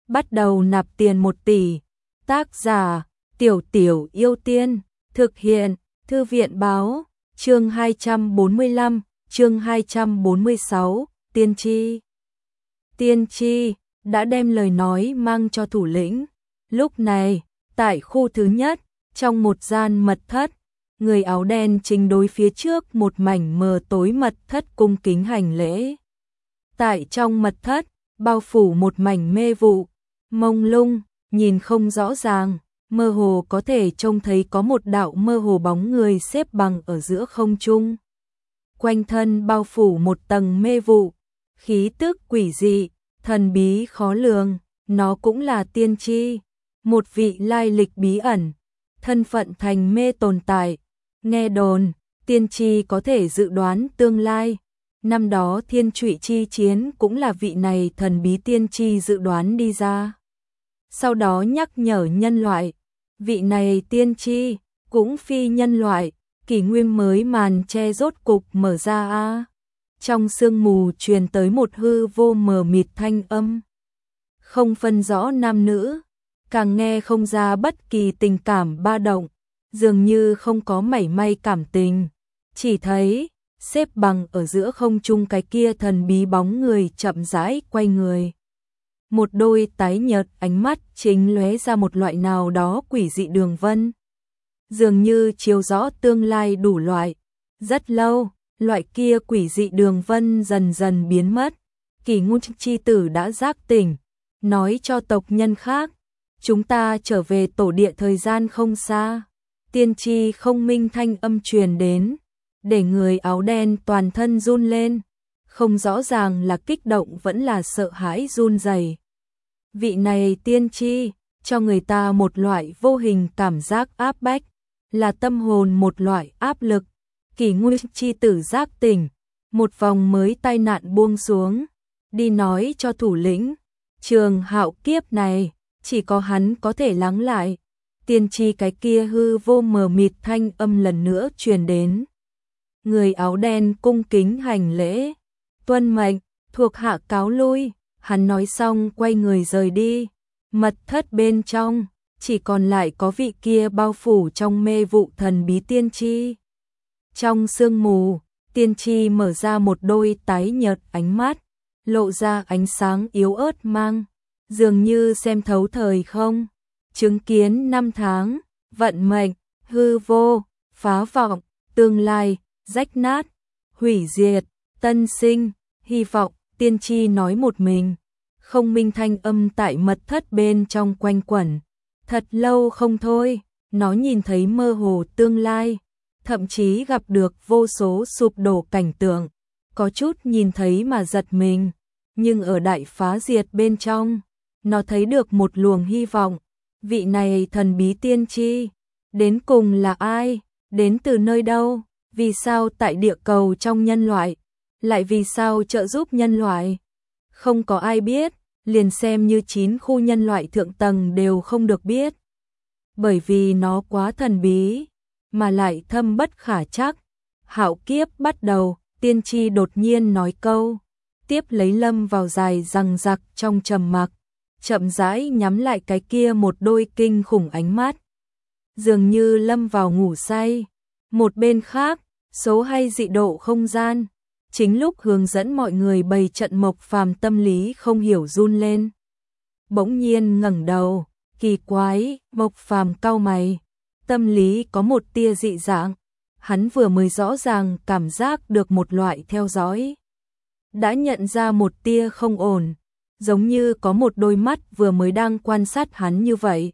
bắt đầu nạp tiền 1 tỷ. Tác giả Tiểu Tiểu Yêu Tiên. Thực hiện Thư viện báo. Chương 245, chương 246, Tiên tri. Tiên tri đã đem lời nói mang cho thủ lĩnh. Lúc này, tại khu thứ nhất, trong một gian mật thất, người áo đen chính đối phía trước một mảnh mờ tối mật thất cung kính hành lễ. Tại trong mật thất, bao phủ một mảnh mê vụ, mông lung, nhìn không rõ ràng, mơ hồ có thể trông thấy có một đạo mơ hồ bóng người xếp bằng ở giữa không trung. Quanh thân bao phủ một tầng mê vụ, khí tức quỷ dị, thần bí khó lường, nó cũng là tiên tri, một vị lai lịch bí ẩn, thân phận thành mê tồn tại. Nghe đồn, tiên tri có thể dự đoán tương lai. Năm đó Thiên Trụy chi chiến cũng là vị này thần bí tiên tri dự đoán đi ra. Sau đó nhắc nhở nhân loại, vị này tiên tri cũng phi nhân loại, kỷ nguyên mới màn che rốt cục mở ra a. Trong sương mù truyền tới một hư vô mờ mịt thanh âm, không phân rõ nam nữ, càng nghe không ra bất kỳ tình cảm ba động, dường như không có mảy may cảm tình, chỉ thấy xếp bằng ở giữa không trung cái kia thần bí bóng người chậm rãi quay người. Một đôi tái nhợt ánh mắt chính lóe ra một loại nào đó quỷ dị đường vân, dường như chiếu rõ tương lai đủ loại. Rất lâu, loại kia quỷ dị đường vân dần dần biến mất. Kỷ Ngôn chi tử đã giác tỉnh, nói cho tộc nhân khác, chúng ta trở về tổ địa thời gian không xa. Tiên tri không minh thanh âm truyền đến, để người áo đen toàn thân run lên, không rõ ràng là kích động vẫn là sợ hãi run rẩy. Vị này tiên tri cho người ta một loại vô hình cảm giác áp bách, là tâm hồn một loại áp lực. Kỷ Ngôn chi tử giác tỉnh, một vòng mới tai nạn buông xuống, đi nói cho thủ lĩnh, trường hạo kiếp này chỉ có hắn có thể lắng lại. Tiên tri cái kia hư vô mờ mịt thanh âm lần nữa truyền đến. Người áo đen cung kính hành lễ, tuân mệnh, thuộc hạ cáo lui. Hắn nói xong quay người rời đi. Mật thất bên trong chỉ còn lại có vị kia bao phủ trong mê vụ thần bí tiên tri. Trong sương mù, tiên tri mở ra một đôi tái nhợt ánh mắt, lộ ra ánh sáng yếu ớt mang, dường như xem thấu thời không, chứng kiến năm tháng, vận mệnh, hư vô, phá vọng, tương lai, rách nát, hủy diệt, tân sinh, hy vọng. Tiên tri nói một mình, không minh thanh âm tại mật thất bên trong quanh quẩn. Thật lâu không thôi, nó nhìn thấy mơ hồ tương lai, thậm chí gặp được vô số sụp đổ cảnh tượng, có chút nhìn thấy mà giật mình, nhưng ở đại phá diệt bên trong, nó thấy được một luồng hy vọng. Vị này thần bí tiên tri, đến cùng là ai, đến từ nơi đâu, vì sao tại địa cầu trong nhân loại, lại vì sao trợ giúp nhân loại? Không có ai biết, liền xem như 9 khu nhân loại thượng tầng đều không được biết. Bởi vì nó quá thần bí, mà lại thâm bất khả trắc. Hạo kiếp bắt đầu, tiên tri đột nhiên nói câu, tiếp lấy lâm vào dài răng rặc trong trầm mặc, chậm rãi nhắm lại cái kia một đôi kinh khủng ánh mắt, dường như lâm vào ngủ say. Một bên khác, số hay dị độ không gian, chính lúc hướng dẫn mọi người bày trận Mộc Phàm tâm lý không hiểu run lên. Bỗng nhiên ngẩng đầu, kỳ quái, Mộc Phàm cau mày, tâm lý có một tia dị dạng, hắn vừa mới rõ ràng cảm giác được một loại theo dõi. Đã nhận ra một tia không ổn, giống như có một đôi mắt vừa mới đang quan sát hắn như vậy.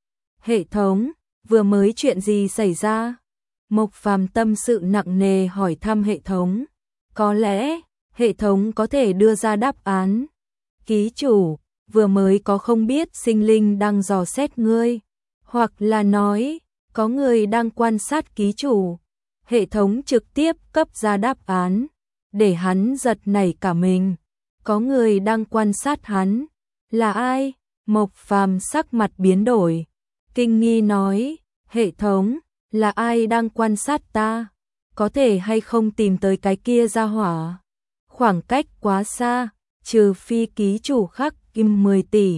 Hệ thống, vừa mới chuyện gì xảy ra? Mộc Phàm tâm sự nặng nề hỏi thăm hệ thống. Có lẽ, hệ thống có thể đưa ra đáp án. Ký chủ, vừa mới có không biết sinh linh đang dò xét ngươi, hoặc là nói, có người đang quan sát ký chủ. Hệ thống trực tiếp cấp ra đáp án, để hắn giật nảy cả mình. Có người đang quan sát hắn, là ai? Mộc Phàm sắc mặt biến đổi, kinh nghi nói, hệ thống, là ai đang quan sát ta? Có thể hay không tìm tới cái kia ra hỏa? Khoảng cách quá xa, trừ phi ký chủ khắc kim 10 tỷ,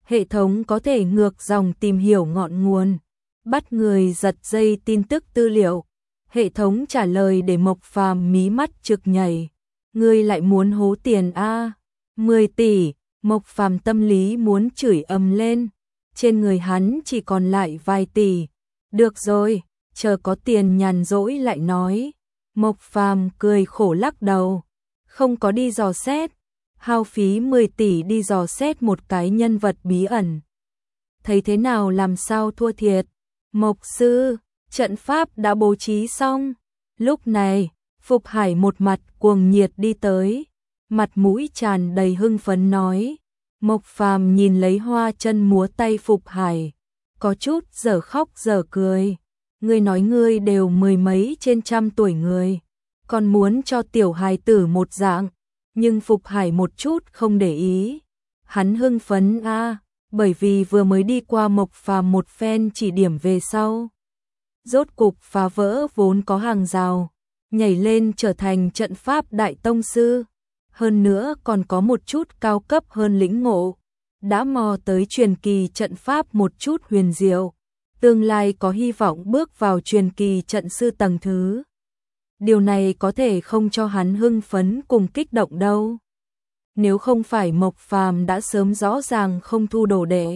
Hệ thống có thể ngược dòng tìm hiểu ngọn nguồn, bắt người giật dây tin tức tư liệu. Hệ thống trả lời để Mộc Phàm mí mắt trực nhảy. Ngươi lại muốn hố tiền a? 10 tỷ, Mộc Phàm tâm lý muốn chửi ầm lên. Trên người hắn chỉ còn lại vài tỷ. Được rồi, chờ có tiền nhàn rỗi lại nói. Mộc Phàm cười khổ lắc đầu. Không có đi dò xét. Hao phí 10 tỷ đi dò xét một cái nhân vật bí ẩn. Thấy thế nào làm sao thua thiệt. Mộc sư, trận pháp đã bố trí xong. Lúc này, Phục Hải một mặt cuồng nhiệt đi tới. Mặt mũi tràn đầy hưng phấn nói. Mộc Phàm nhìn lấy hoa chân múa tay Phục Hải. Có chút giờ khóc giờ cười. Ngươi nói ngươi đều mười mấy trên trăm tuổi người. Còn muốn cho tiểu hài tử một dạng. Nhưng Phục Hải một chút không để ý. Hắn hưng phấn bởi vì vừa mới đi qua Mộc Phàm một phen chỉ điểm về sau. Rốt cục phá vỡ vốn có hàng rào. Nhảy lên trở thành trận pháp đại tông sư. Hơn nữa còn có một chút cao cấp hơn lĩnh ngộ. Đã mò tới truyền kỳ trận pháp một chút huyền diệu. Tương lai có hy vọng bước vào truyền kỳ trận sư tầng thứ. Điều này có thể không cho hắn hưng phấn cùng kích động đâu. Nếu không phải Mộc Phàm đã sớm rõ ràng không thu đồ đệ.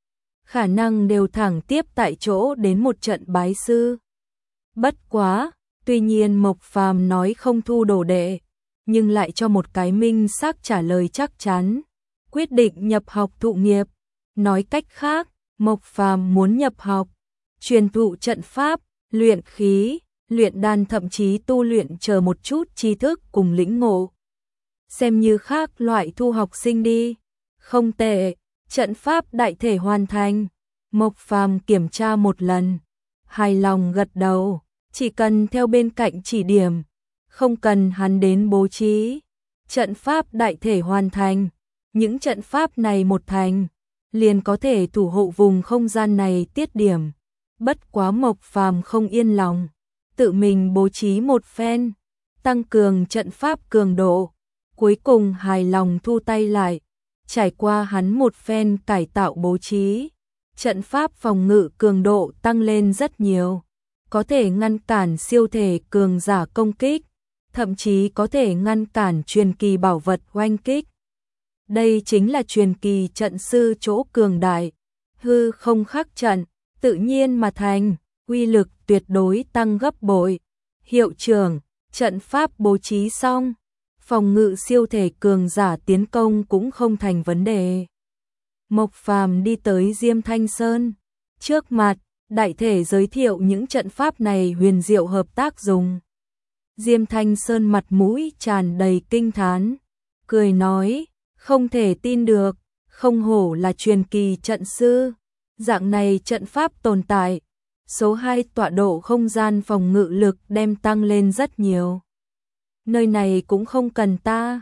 Khả năng đều thẳng tiếp tại chỗ đến một trận bái sư. Bất quá, tuy nhiên Mộc Phàm nói không thu đồ đệ, nhưng lại cho một cái minh xác trả lời chắc chắn. Quyết định nhập học thụ nghiệp. Nói cách khác, Mộc Phàm muốn nhập học, truyền thụ trận pháp, luyện khí, luyện đan thậm chí tu luyện chờ một chút tri thức cùng lĩnh ngộ. Xem như khác loại thu học sinh đi. Không tệ, trận pháp đại thể hoàn thành. Mộc Phàm kiểm tra một lần, hài lòng gật đầu, chỉ cần theo bên cạnh chỉ điểm, không cần hắn đến bố trí. Trận pháp đại thể hoàn thành, những trận pháp này một thành, liền có thể thủ hộ vùng không gian này tiết điểm. Bất quá Mộc Phàm không yên lòng, tự mình bố trí một phen, tăng cường trận pháp cường độ, cuối cùng hài lòng thu tay lại. Trải qua hắn một phen cải tạo bố trí, trận pháp phòng ngự cường độ tăng lên rất nhiều, có thể ngăn cản siêu thể cường giả công kích, thậm chí có thể ngăn cản truyền kỳ bảo vật oanh kích. Đây chính là truyền kỳ trận sư chỗ cường đại, hư không khắc trận, tự nhiên mà thành, uy lực tuyệt đối tăng gấp bội. Hiệu trưởng, trận pháp bố trí xong, phòng ngự siêu thể cường giả tiến công cũng không thành vấn đề. Mộc Phàm đi tới Diêm Thanh Sơn, trước mặt, đại thể giới thiệu những trận pháp này huyền diệu hợp tác dùng. Diêm Thanh Sơn mặt mũi tràn đầy kinh thán, cười nói, không thể tin được, không hổ là truyền kỳ trận sư, dạng này trận pháp tồn tại. Số 2 tọa độ không gian phòng ngự lực đem tăng lên rất nhiều. Nơi này cũng không cần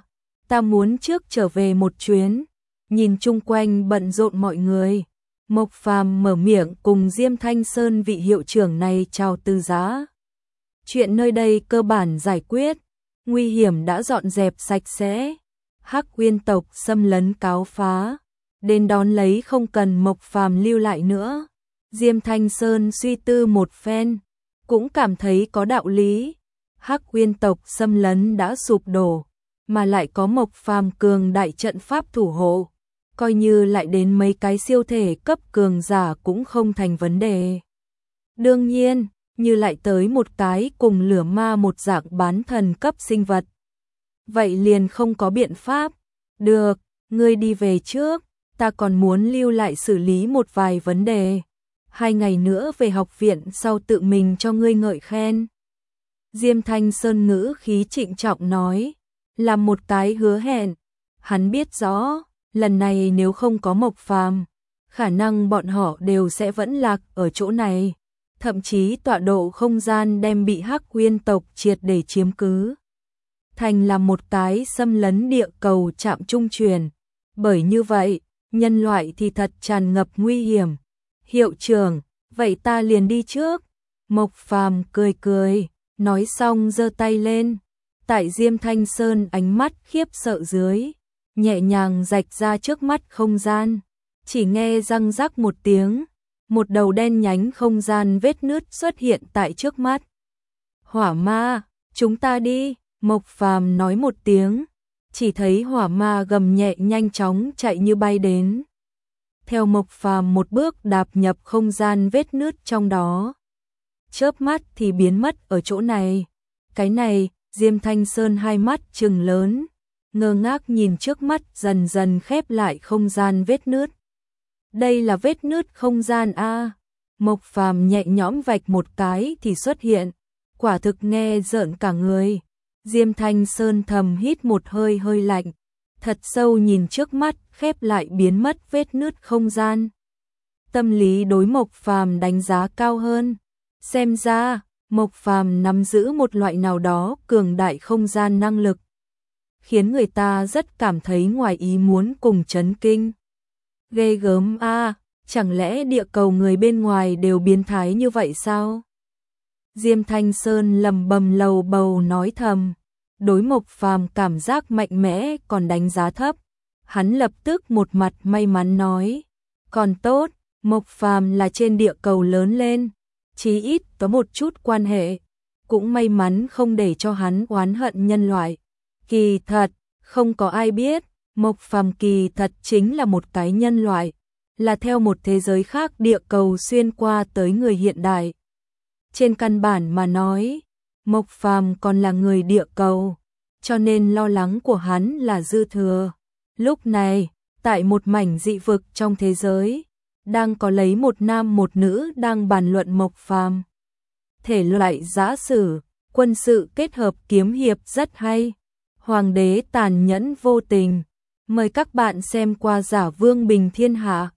ta muốn trước trở về một chuyến. Nhìn chung quanh bận rộn mọi người, Mộc Phàm mở miệng cùng Diêm Thanh Sơn vị hiệu trưởng này chào từ giã. Chuyện nơi đây cơ bản giải quyết, nguy hiểm đã dọn dẹp sạch sẽ. Hắc Uyên tộc xâm lấn cáo phá, đến đón lấy không cần Mộc Phàm lưu lại nữa. Diêm Thanh Sơn suy tư một phen, cũng cảm thấy có đạo lý. Hắc Uyên tộc xâm lấn đã sụp đổ, mà lại có Mộc Phàm cường đại trận pháp thủ hộ, coi như lại đến mấy cái siêu thể cấp cường giả cũng không thành vấn đề. Đương nhiên, như lại tới một cái cùng lửa ma một dạng bán thần cấp sinh vật, vậy liền không có biện pháp. Được, ngươi đi về trước, ta còn muốn lưu lại xử lý một vài vấn đề. 2 ngày nữa về học viện sau tự mình cho ngươi ngợi khen. Diêm Thanh Sơn ngữ khí trịnh trọng nói, làm một cái hứa hẹn. Hắn biết rõ, lần này nếu không có Mộc Phàm, khả năng bọn họ đều sẽ vẫn lạc ở chỗ này. Thậm chí tọa độ không gian đem bị Hắc Uyên tộc triệt để chiếm cứ, thành là một cái xâm lấn địa cầu trạm trung truyền. Bởi như vậy, nhân loại thì thật tràn ngập nguy hiểm. Hiệu trưởng, vậy ta liền đi trước. Mộc Phàm cười cười, nói xong giơ tay lên. Tại Diêm Thanh Sơn ánh mắt khiếp sợ dưới, nhẹ nhàng rạch ra trước mắt không gian. Chỉ nghe răng rắc một tiếng, một đầu đen nhánh không gian vết nứt xuất hiện tại trước mắt. Hỏa ma, chúng ta đi, Mộc Phàm nói một tiếng, chỉ thấy hỏa ma gầm nhẹ nhanh chóng chạy như bay đến. Theo Mộc Phàm một bước đạp nhập không gian vết nứt trong đó. Chớp mắt thì biến mất ở chỗ này. Cái này, Diêm Thanh Sơn hai mắt trừng lớn, ngơ ngác nhìn trước mắt dần dần khép lại không gian vết nứt. Đây là vết nứt không gian a. Mộc Phàm nhẹ nhõm vạch một cái thì xuất hiện, quả thực nghe rợn cả người. Diêm Thanh Sơn thầm hít một hơi hơi lạnh, thật sâu nhìn trước mắt khép lại biến mất vết nứt không gian. Tâm lý đối Mộc Phàm đánh giá cao hơn. Xem ra, Mộc Phàm nắm giữ một loại nào đó cường đại không gian năng lực, khiến người ta rất cảm thấy ngoài ý muốn cùng chấn kinh. Ghê gớm a, chẳng lẽ địa cầu người bên ngoài đều biến thái như vậy sao? Diêm Thanh Sơn lầm bầm lầu bầu nói thầm, đối Mộc Phàm cảm giác mạnh mẽ còn đánh giá thấp. Hắn lập tức một mặt may mắn nói, còn tốt, Mộc Phàm là trên địa cầu lớn lên, chí ít có một chút quan hệ, cũng may mắn không để cho hắn oán hận nhân loại. Kỳ thật, không có ai biết, Mộc Phàm kỳ thật chính là một cái nhân loại, là theo một thế giới khác địa cầu xuyên qua tới người hiện đại. Trên căn bản mà nói, Mộc Phàm còn là người địa cầu, cho nên lo lắng của hắn là dư thừa. Lúc này, tại một mảnh dị vực trong thế giới, đang có lấy một nam một nữ đang bàn luận Mộc Phàm. Thể loại giã sử, quân sự kết hợp kiếm hiệp rất hay. Hoàng đế tàn nhẫn vô tình. Mời các bạn xem qua Giả Vương Bình Thiên Hạ.